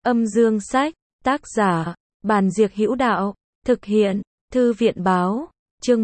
Âm dương sách, tác giả, Bàn Diệc Hữu Đạo, thực hiện, Thư viện báo, chương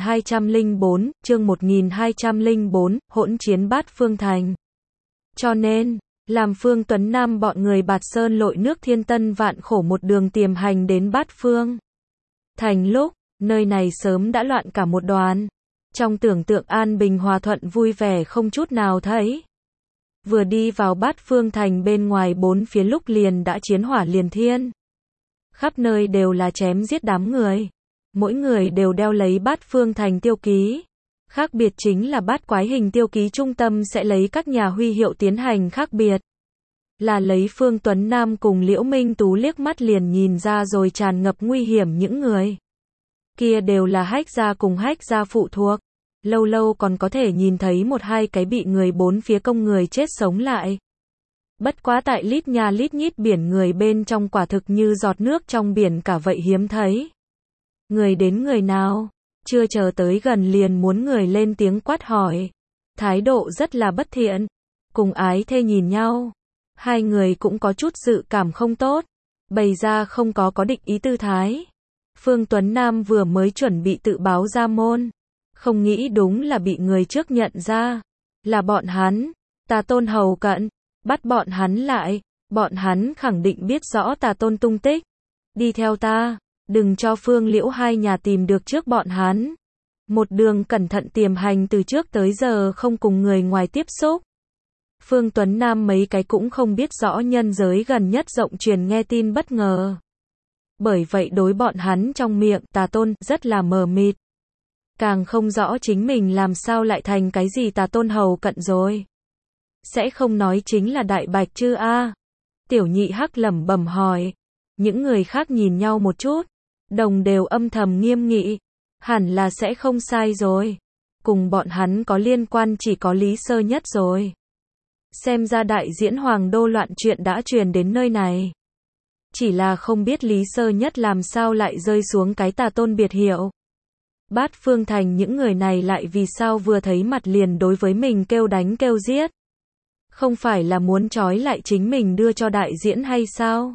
1204, hỗn chiến Bát Phương Thành. Cho nên, làm Phương Tuấn Nam bọn người Bạt Sơn lội nước thiên tân vạn khổ một đường tiềm hành đến Bát Phương Thành lúc, nơi này sớm đã loạn cả một đoàn. Trong tưởng tượng an bình hòa thuận vui vẻ không chút nào thấy. Vừa đi vào Bát Phương Thành bên ngoài bốn phía lúc liền đã chiến hỏa liền thiên. Khắp nơi đều là chém giết đám người. Mỗi người đều đeo lấy Bát Phương Thành tiêu ký. Khác biệt chính là bát quái hình tiêu ký trung tâm sẽ lấy các nhà huy hiệu tiến hành khác biệt. Là lấy Phương Tuấn Nam cùng Liễu Minh Tú liếc mắt liền nhìn ra rồi tràn ngập nguy hiểm những người. Kia đều là Hách gia cùng Hách gia phụ thuộc. Lâu lâu còn có thể nhìn thấy một hai cái bị người bốn phía công người chết sống lại. Bất quá tại lít nha lít nhít biển người bên trong quả thực như giọt nước trong biển cả vậy hiếm thấy. Người đến người nào, chưa chờ tới gần liền muốn người lên tiếng quát hỏi. Thái độ rất là bất thiện, cùng ái thê nhìn nhau. Hai người cũng có chút dự cảm không tốt, bày ra không có định ý tư thái. Phương Tuấn Nam vừa mới chuẩn bị tự báo ra môn. Không nghĩ đúng là bị người trước nhận ra. Là bọn hắn, Tà Tôn hầu cận, bắt bọn hắn lại. Bọn hắn khẳng định biết rõ Tà Tôn tung tích. Đi theo ta, đừng cho Phương Liễu hai nhà tìm được trước bọn hắn. Một đường cẩn thận tiềm hành từ trước tới giờ không cùng người ngoài tiếp xúc. Phương Tuấn Nam mấy cái cũng không biết rõ nhân giới gần nhất rộng truyền nghe tin bất ngờ. Bởi vậy đối bọn hắn trong miệng Tà Tôn rất là mờ mịt. Càng không rõ chính mình làm sao lại thành cái gì Tà Tôn hầu cận rồi. Sẽ không nói chính là Đại Bạch chứ a? Tiểu Nhị Hắc lẩm bẩm hỏi. Những người khác nhìn nhau một chút, đồng đều âm thầm nghiêm nghị. Hẳn là sẽ không sai rồi. Cùng bọn hắn có liên quan chỉ có Lý Sơ Nhất rồi. Xem ra đại diễn Hoàng Đô loạn chuyện đã truyền đến nơi này. Chỉ là không biết Lý Sơ Nhất làm sao lại rơi xuống cái Tà Tôn biệt hiệu. Bát Phương Thành những người này lại vì sao vừa thấy mặt liền đối với mình kêu đánh kêu giết. Không phải là muốn trói lại chính mình đưa cho đại diễn hay sao?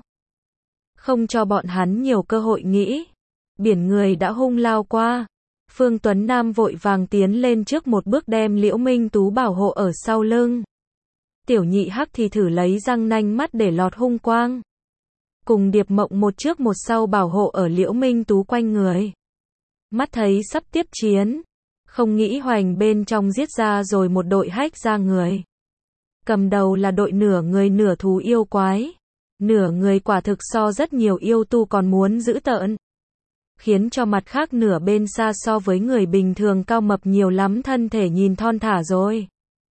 Không cho bọn hắn nhiều cơ hội nghĩ. Biển người đã hung lao qua. Phương Tuấn Nam vội vàng tiến lên trước một bước đem Liễu Minh Tú bảo hộ ở sau lưng. Tiểu Nhị Hắc thì thử lấy răng nanh mắt để lọt hung quang. Cùng Điệp Mộng một trước một sau bảo hộ ở Liễu Minh Tú quanh người. Mắt thấy sắp tiếp chiến. Không nghĩ hoành bên trong giết ra rồi một đội Hách gia người. Cầm đầu là đội nửa người nửa thú yêu quái. Nửa người quả thực so rất nhiều yêu tu còn muốn giữ tợn. Khiến cho mặt khác nửa bên xa so với người bình thường cao mập nhiều lắm thân thể nhìn thon thả rồi.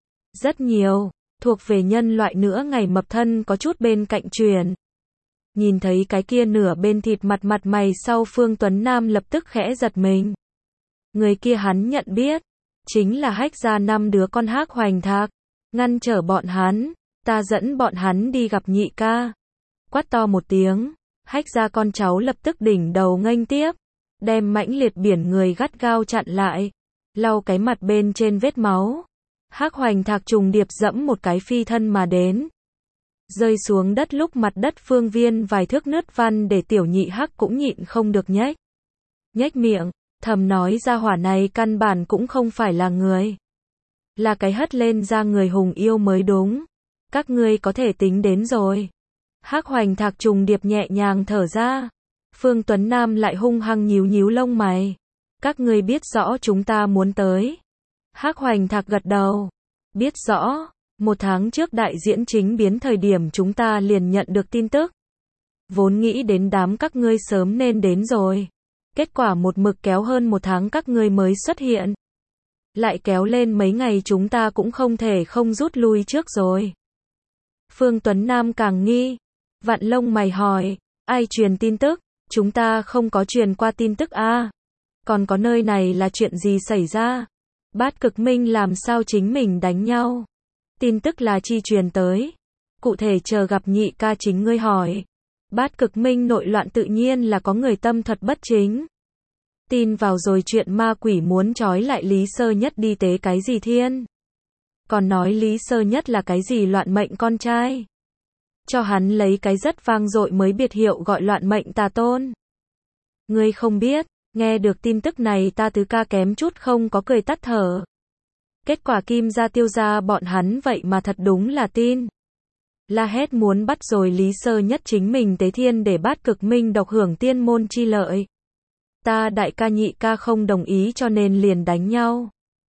Rất nhiều, thuộc về nhân loại nữa ngày mập thân có chút bên cạnh truyền. Nhìn thấy cái kia nửa bên thịt mặt mày sau Phương Tuấn Nam lập tức khẽ giật mình. Người kia hắn nhận biết, chính là Hách gia 5 đứa con Hắc Hoành Thạc. Ngăn trở bọn hắn, ta dẫn bọn hắn đi gặp Nhị ca. Quát to một tiếng, Hách gia con cháu lập tức đỉnh đầu nghênh tiếp, đem mãnh liệt biển người gắt gao chặn lại, lau cái mặt bên trên vết máu. Hắc Hoành Thạc trùng điệp dẫm một cái phi thân mà đến. Rơi xuống đất lúc mặt đất phương viên vài thước nứt văn để Tiểu Nhị Hắc cũng nhịn không được nhếch miệng, thầm nói ra hỏa này căn bản cũng không phải là người. Là cái hất lên ra người hùng yêu mới đúng. Các ngươi có thể tính đến rồi. Hắc Hoành Thạc trùng điệp nhẹ nhàng thở ra. Phương Tuấn Nam lại hung hăng nhíu lông mày. Các ngươi biết rõ chúng ta muốn tới. Hắc Hoành Thạc gật đầu. Biết rõ, 1 tháng trước đại diễn chính biến thời điểm chúng ta liền nhận được tin tức. Vốn nghĩ đến đám các ngươi sớm nên đến rồi. Kết quả một mực kéo hơn 1 tháng các ngươi mới xuất hiện. Lại kéo lên mấy ngày chúng ta cũng không thể không rút lui trước rồi. Phương Tuấn Nam càng nghi. Vặn lông mày hỏi, ai truyền tin tức? Chúng ta không có truyền qua tin tức a. Còn có nơi này là chuyện gì xảy ra? Bát Cực Minh làm sao chính mình đánh nhau? Tin tức là chi truyền tới? Cụ thể chờ gặp Nhị ca chính ngươi hỏi. Bát Cực Minh nội loạn tự nhiên là có người tâm thuật bất chính. Tin vào rồi chuyện ma quỷ muốn trói lại Lý Sơ Nhất đi tế cái gì thiên. Còn nói Lý Sơ Nhất là cái gì loạn mệnh con trai. cho hắn lấy cái rất vang dội mới biệt hiệu gọi loạn mệnh tà tôn. Ngươi không biết, nghe được tin tức này ta tứ ca kém chút không có cười tắt thở. Kết quả Kim gia Tiêu gia bọn hắn vậy mà thật đúng là tin. La hét muốn bắt rồi Lý Sơ Nhất chính mình tế thiên để Bát Cực Minh độc hưởng tiên môn chi lợi. Ta đại ca nhị ca không đồng ý cho nên liền đánh nhau.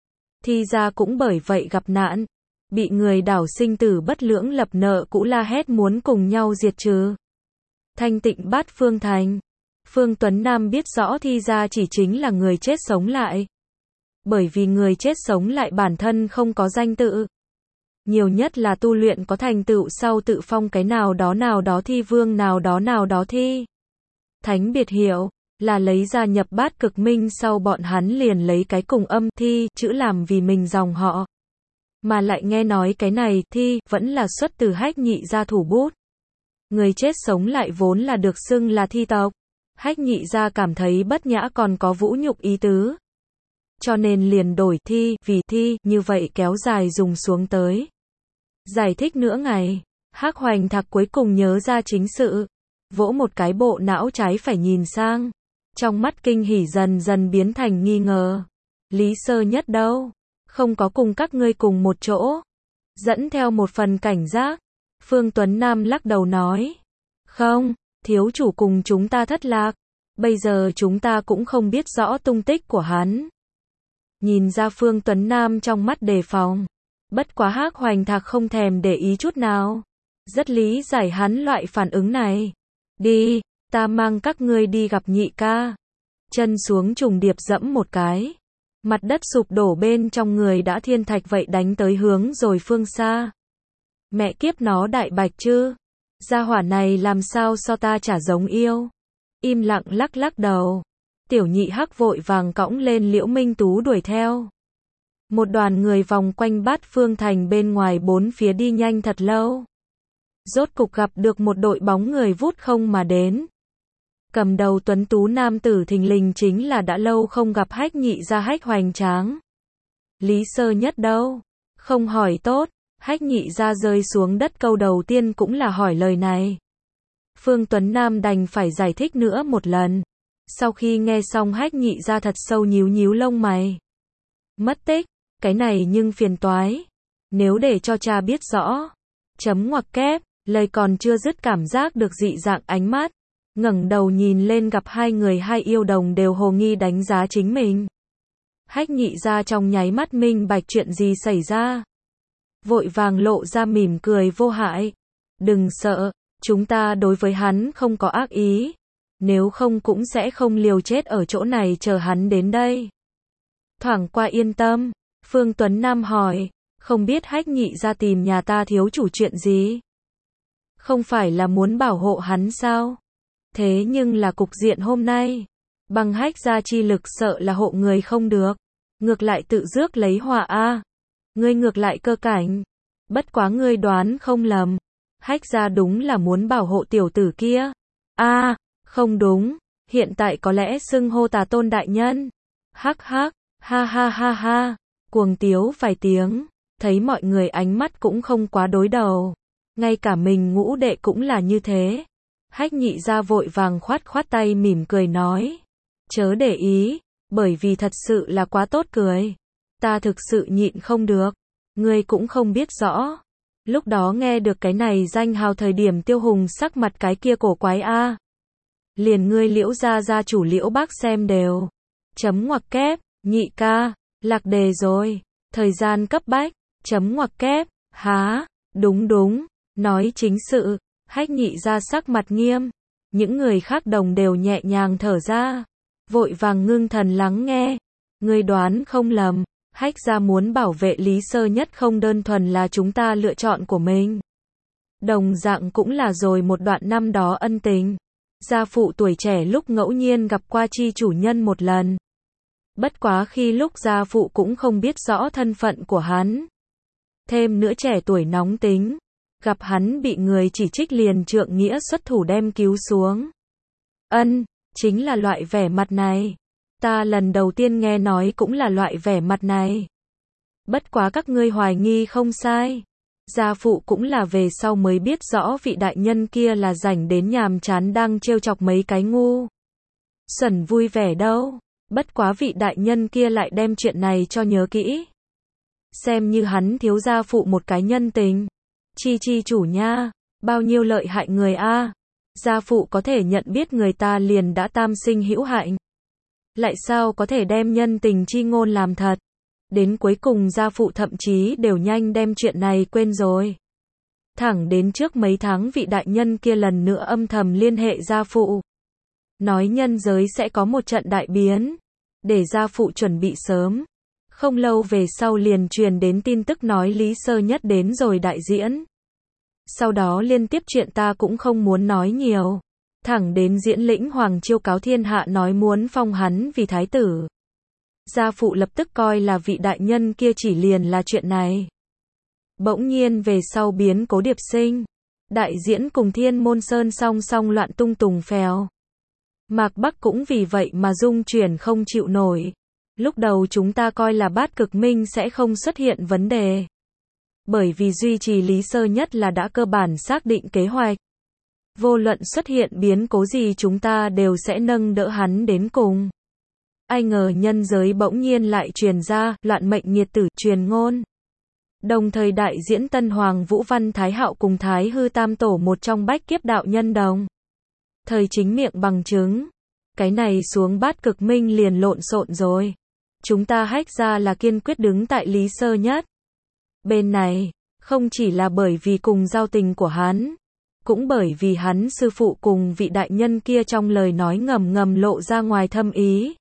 Thi gia cũng bởi vậy gặp nạn, bị người đảo sinh tử bất lưỡng lập nợ cũ la hét muốn cùng nhau diệt trừ. Thanh Tịnh Bát Phương Thành. Phương Tuấn Nam biết rõ Thi gia chỉ chính là người chết sống lại. Bởi vì người chết sống lại bản thân không có danh tự. Nhiều nhất là tu luyện có thành tựu sau tự phong cái nào đó thi vương nào đó thi. Thánh biệt hiệu, là lấy ra nhập Bát Cực Minh sau bọn hắn liền lấy cái cùng âm thi chữ làm vì mình dòng họ. Mà lại nghe nói cái này thi vẫn là xuất từ Hách Nhị gia thủ bút. Người chết sống lại vốn là được xưng là thi tộc. Hách Nhị gia cảm thấy bất nhã còn có vũ nhục ý tứ. Cho nên liền đổi thi vì thi như vậy kéo dài dùng xuống tới. Giải thích nửa ngày, Hắc Hoành Thạc cuối cùng nhớ ra chính sự. Vỗ một cái bộ não trái phải nhìn sang. Trong mắt kinh hỉ dần dần biến thành nghi ngờ. Lý Sơ Nhất đâu? Không có cùng các ngươi cùng một chỗ. Dẫn theo một phần cảnh giác. Phương Tuấn Nam lắc đầu nói. Không, thiếu chủ cùng chúng ta thất lạc. Bây giờ chúng ta cũng không biết rõ tung tích của hắn. Nhìn ra Phương Tuấn Nam trong mắt đề phòng. Bất quá Hắc Hoành Thạc không thèm để ý chút nào. Rất lý giải hắn loại phản ứng này. Đi, ta mang các ngươi đi gặp nhị ca. Chân xuống trùng điệp dẫm một cái. Mặt đất sụp đổ bên trong người đã thiên thạch vậy đánh tới hướng rồi phương xa. Mẹ kiếp nó đại bạch chứ. Gia hỏa này làm sao so ta chả giống yêu. Im lặng lắc lắc đầu. Tiểu nhị Hắc vội vàng cõng lên Liễu Minh Tú đuổi theo. Một đoàn người vòng quanh Bát Phương Thành bên ngoài bốn phía đi nhanh thật lâu. Rốt cục gặp được một đội bóng người vút không mà đến. Cầm đầu tuấn tú nam tử thình lình chính là đã lâu không gặp Hách Nhị gia Hách Hoành Tráng. Lý Sơ Nhất đâu? Không hỏi tốt, Hách Nhị gia rơi xuống đất câu đầu tiên cũng là hỏi lời này. Phương Tuấn Nam đành phải giải thích nữa một lần. Sau khi nghe xong Hách Nhị gia thật sâu nhíu nhíu lông mày. Mất tích, cái này nhưng phiền toái. Nếu để cho cha biết rõ. Chấm ngoặc kép, lời còn chưa dứt cảm giác được dị dạng ánh mắt. Ngẩng đầu nhìn lên gặp hai người hai yêu đồng đều hồ nghi đánh giá chính mình. Hách Nhị gia trong nháy mắt minh bạch chuyện gì xảy ra. Vội vàng lộ ra mỉm cười vô hại. Đừng sợ, chúng ta đối với hắn không có ác ý. Nếu không cũng sẽ không liều chết ở chỗ này chờ hắn đến đây. Thoảng qua yên tâm, Phương Tuấn Nam hỏi, không biết Hách Nhị gia tìm nhà ta thiếu chủ chuyện gì? Không phải là muốn bảo hộ hắn sao? Thế nhưng là cục diện hôm nay, bằng Hách gia chi lực sợ là hộ người không được, ngược lại tự rước lấy họa a. Ngươi ngược lại cơ cảnh, bất quá ngươi đoán không lầm, Hách gia đúng là muốn bảo hộ tiểu tử kia. A, không đúng, hiện tại có lẽ xưng hô Tà Tôn đại nhân. Hắc hắc, ha ha ha ha, cuồng tiếu vài tiếng, thấy mọi người ánh mắt cũng không quá đối đầu, ngay cả mình ngũ đệ cũng là như thế. Hách Nhị gia vội vàng khoát khoát tay mỉm cười nói. Chớ để ý, bởi vì thật sự là quá tốt cười. Ta thực sự nhịn không được. Ngươi cũng không biết rõ. Lúc đó nghe được cái này danh hào thời điểm Tiêu Hùng sắc mặt cái kia cổ quái a. Liền ngươi Liễu gia chủ Liễu Bác xem đều. Chấm ngoặc kép, nhị ca, lạc đề rồi. Thời gian cấp bách, chấm ngoặc kép, há, đúng, nói chính sự. Hách Nhị gia sắc mặt nghiêm, những người khác đồng đều nhẹ nhàng thở ra, vội vàng ngưng thần lắng nghe. Ngươi đoán không lầm, Hách gia muốn bảo vệ Lý Sơ Nhất không đơn thuần là chúng ta lựa chọn của mình. Đồng dạng cũng là rồi một đoạn năm đó ân tình. Gia phụ tuổi trẻ lúc ngẫu nhiên gặp qua chi chủ nhân một lần. Bất quá khi lúc gia phụ cũng không biết rõ thân phận của hắn. Thêm nữa trẻ tuổi nóng tính. Gặp hắn bị người chỉ trích liền trượng nghĩa xuất thủ đem cứu xuống. Chính là loại vẻ mặt này. Ta lần đầu tiên nghe nói cũng là loại vẻ mặt này. Bất quá các ngươi hoài nghi không sai. Gia phụ cũng là về sau mới biết rõ vị đại nhân kia là rảnh đến nhàm chán đang trêu chọc mấy cái ngu xuẩn vui vẻ đâu. Bất quá vị đại nhân kia lại đem chuyện này cho nhớ kỹ. Xem như hắn thiếu gia phụ một cái nhân tình. Chi chủ nha, bao nhiêu lợi hại người a. Gia phụ có thể nhận biết người ta liền đã tam sinh hữu hạnh. Lại sao có thể đem nhân tình chi ngôn làm thật. Đến cuối cùng gia phụ thậm chí đều nhanh đem chuyện này quên rồi. Thẳng đến trước mấy tháng vị đại nhân kia lần nữa âm thầm liên hệ gia phụ. Nói nhân giới sẽ có một trận đại biến. Để gia phụ chuẩn bị sớm. Không lâu về sau liền truyền đến tin tức nói Lý Sơ Nhất đến rồi đại diễn. Sau đó liên tiếp chuyện ta cũng không muốn nói nhiều. Thẳng đến diễn lĩnh Hoàng chiêu cáo thiên hạ nói muốn phong hắn vì thái tử. Gia phụ lập tức coi là vị đại nhân kia chỉ liền là chuyện này. Bỗng nhiên về sau biến cố điệp sinh. Đại diễn cùng Thiên Môn Sơn song song loạn tung tùng phèo. Mạc Bắc cũng vì vậy mà rung chuyển không chịu nổi. Lúc đầu chúng ta coi là Bát Cực Minh sẽ không xuất hiện vấn đề. Bởi vì duy trì Lý Sơ Nhất là đã cơ bản xác định kế hoạch. Vô luận xuất hiện biến cố gì chúng ta đều sẽ nâng đỡ hắn đến cùng. Ai ngờ nhân giới bỗng nhiên lại truyền ra loạn mệnh nghiệt tử truyền ngôn. Đồng thời đại diễn Tân Hoàng Vũ Văn Thái Hạo cùng Thái Hư Tam Tổ một trong bách kiếp đạo nhân đồng. Thời chính miệng bằng chứng. Cái này xuống Bát Cực Minh liền lộn xộn rồi. Chúng ta Hách gia là kiên quyết đứng tại Lý Sơ Nhất. Bên này, không chỉ là bởi vì cùng giao tình của hắn, cũng bởi vì hắn sư phụ cùng vị đại nhân kia trong lời nói ngầm ngầm lộ ra ngoài thâm ý.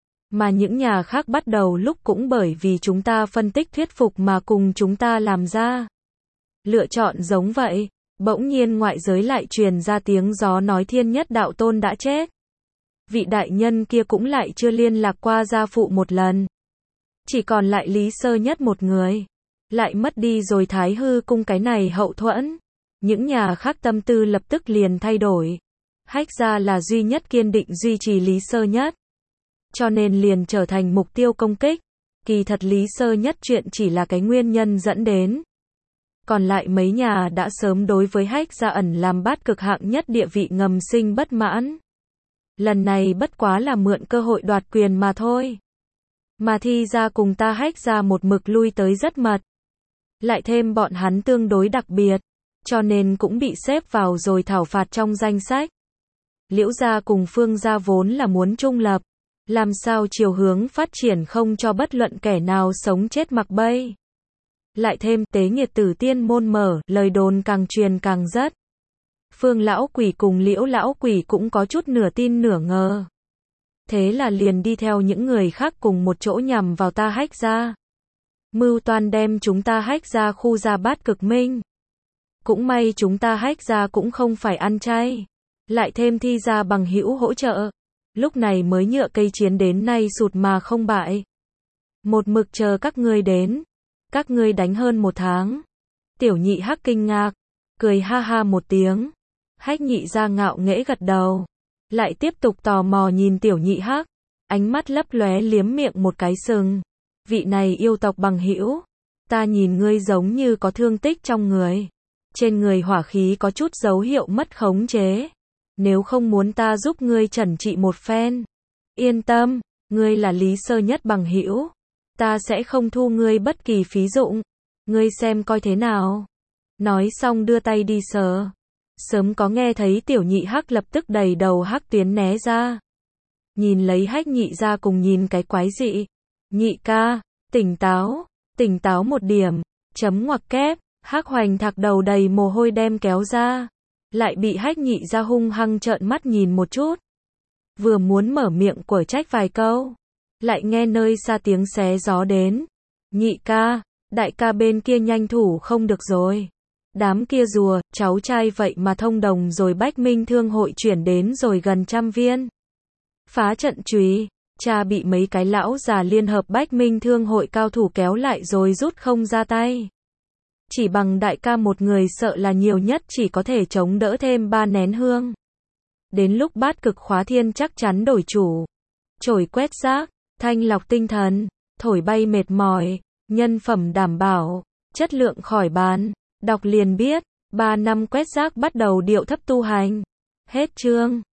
Mà những nhà khác bắt đầu lúc cũng bởi vì chúng ta phân tích thuyết phục mà cùng chúng ta làm ra. Lựa chọn giống vậy, bỗng nhiên ngoại giới lại truyền ra tiếng gió nói Thiên Nhất đạo tôn đã chết. Vị đại nhân kia cũng lại chưa liên lạc qua gia phụ một lần. Chỉ còn lại Lý Sơ Nhất một người. Lại mất đi rồi Thái Hư cung cái này hậu thuẫn. Những nhà khác tâm tư lập tức liền thay đổi. Hách gia là duy nhất kiên định duy trì Lý Sơ Nhất. Cho nên liền trở thành mục tiêu công kích. Kỳ thật Lý Sơ Nhất chuyện chỉ là cái nguyên nhân dẫn đến. Còn lại mấy nhà đã sớm đối với Hách gia ẩn làm Bát Cực hạng nhất địa vị ngầm sinh bất mãn. Lần này bất quá là mượn cơ hội đoạt quyền mà thôi. Mà Thi gia cùng ta Hách gia một mực lui tới rất mật. Lại thêm bọn hắn tương đối đặc biệt. Cho nên cũng bị xếp vào rồi thảo phạt trong danh sách. Liễu gia cùng Phương gia vốn là muốn trung lập. Làm sao chiều hướng phát triển không cho bất luận kẻ nào sống chết mặc bay. Lại thêm tế nghiệt tử tiên môn mở, lời đồn càng truyền càng rất. Phương lão quỷ cùng Liễu lão quỷ cũng có chút nửa tin nửa ngờ. Thế là liền đi theo những người khác cùng một chỗ nhằm vào ta Hách gia. Mưu toan đem chúng ta Hách gia khu ra Bát Cực Minh. Cũng may chúng ta Hách gia cũng không phải ăn chay. Lại thêm Thi gia bằng hữu hỗ trợ. Lúc này mới nhựa cây chiến đến nay sụt mà không bại. Một mực chờ các ngươi đến. Các ngươi đánh hơn một tháng. Tiểu nhị Hắc kinh ngạc. Cười ha ha một tiếng. Hách nhị gia ngạo nghễ gật đầu. Lại tiếp tục tò mò nhìn tiểu nhị Hắc. Ánh mắt lấp lóe liếm miệng một cái sừng. Vị này yêu tộc bằng hữu. Ta nhìn ngươi giống như có thương tích trong người. Trên người hỏa khí có chút dấu hiệu mất khống chế. Nếu không muốn ta giúp ngươi trần trị một phen. Yên tâm, ngươi là Lý Sơ Nhất bằng hữu. Ta sẽ không thu ngươi bất kỳ phí dụng. Ngươi xem coi thế nào. Nói xong đưa tay đi sờ. Sớm có nghe thấy tiểu nhị Hắc lập tức đầy đầu hắc tuyến né ra. Nhìn lấy Hách nhị ra cùng nhìn cái quái dị. Nhị ca, tỉnh táo một điểm. Chấm ngoặc kép. Hắc Hoành Thạc đầu đầy mồ hôi đem kéo ra. Lại bị Hách nhị ra hung hăng trợn mắt nhìn một chút. Vừa muốn mở miệng quở trách vài câu. Lại nghe nơi xa tiếng xé gió đến. Nhị ca, đại ca bên kia nhanh thủ không được rồi. Đám kia rùa, cháu trai vậy mà thông đồng rồi Bách Minh Thương hội chuyển đến rồi gần 100 viên. Phá trận chùy, cha bị mấy cái lão già liên hợp Bách Minh Thương hội cao thủ kéo lại rồi rút không ra tay. Chỉ bằng đại ca một người sợ là nhiều nhất chỉ có thể chống đỡ thêm 3 nén hương. Đến lúc Bát Cực Khóa Thiên chắc chắn đổi chủ. Chổi quét rác, thanh lọc tinh thần, thổi bay mệt mỏi, nhân phẩm đảm bảo, chất lượng khỏi bàn. Đọc liền biết, 3 năm quét rác bắt đầu điệu thấp tu hành. Hết chương.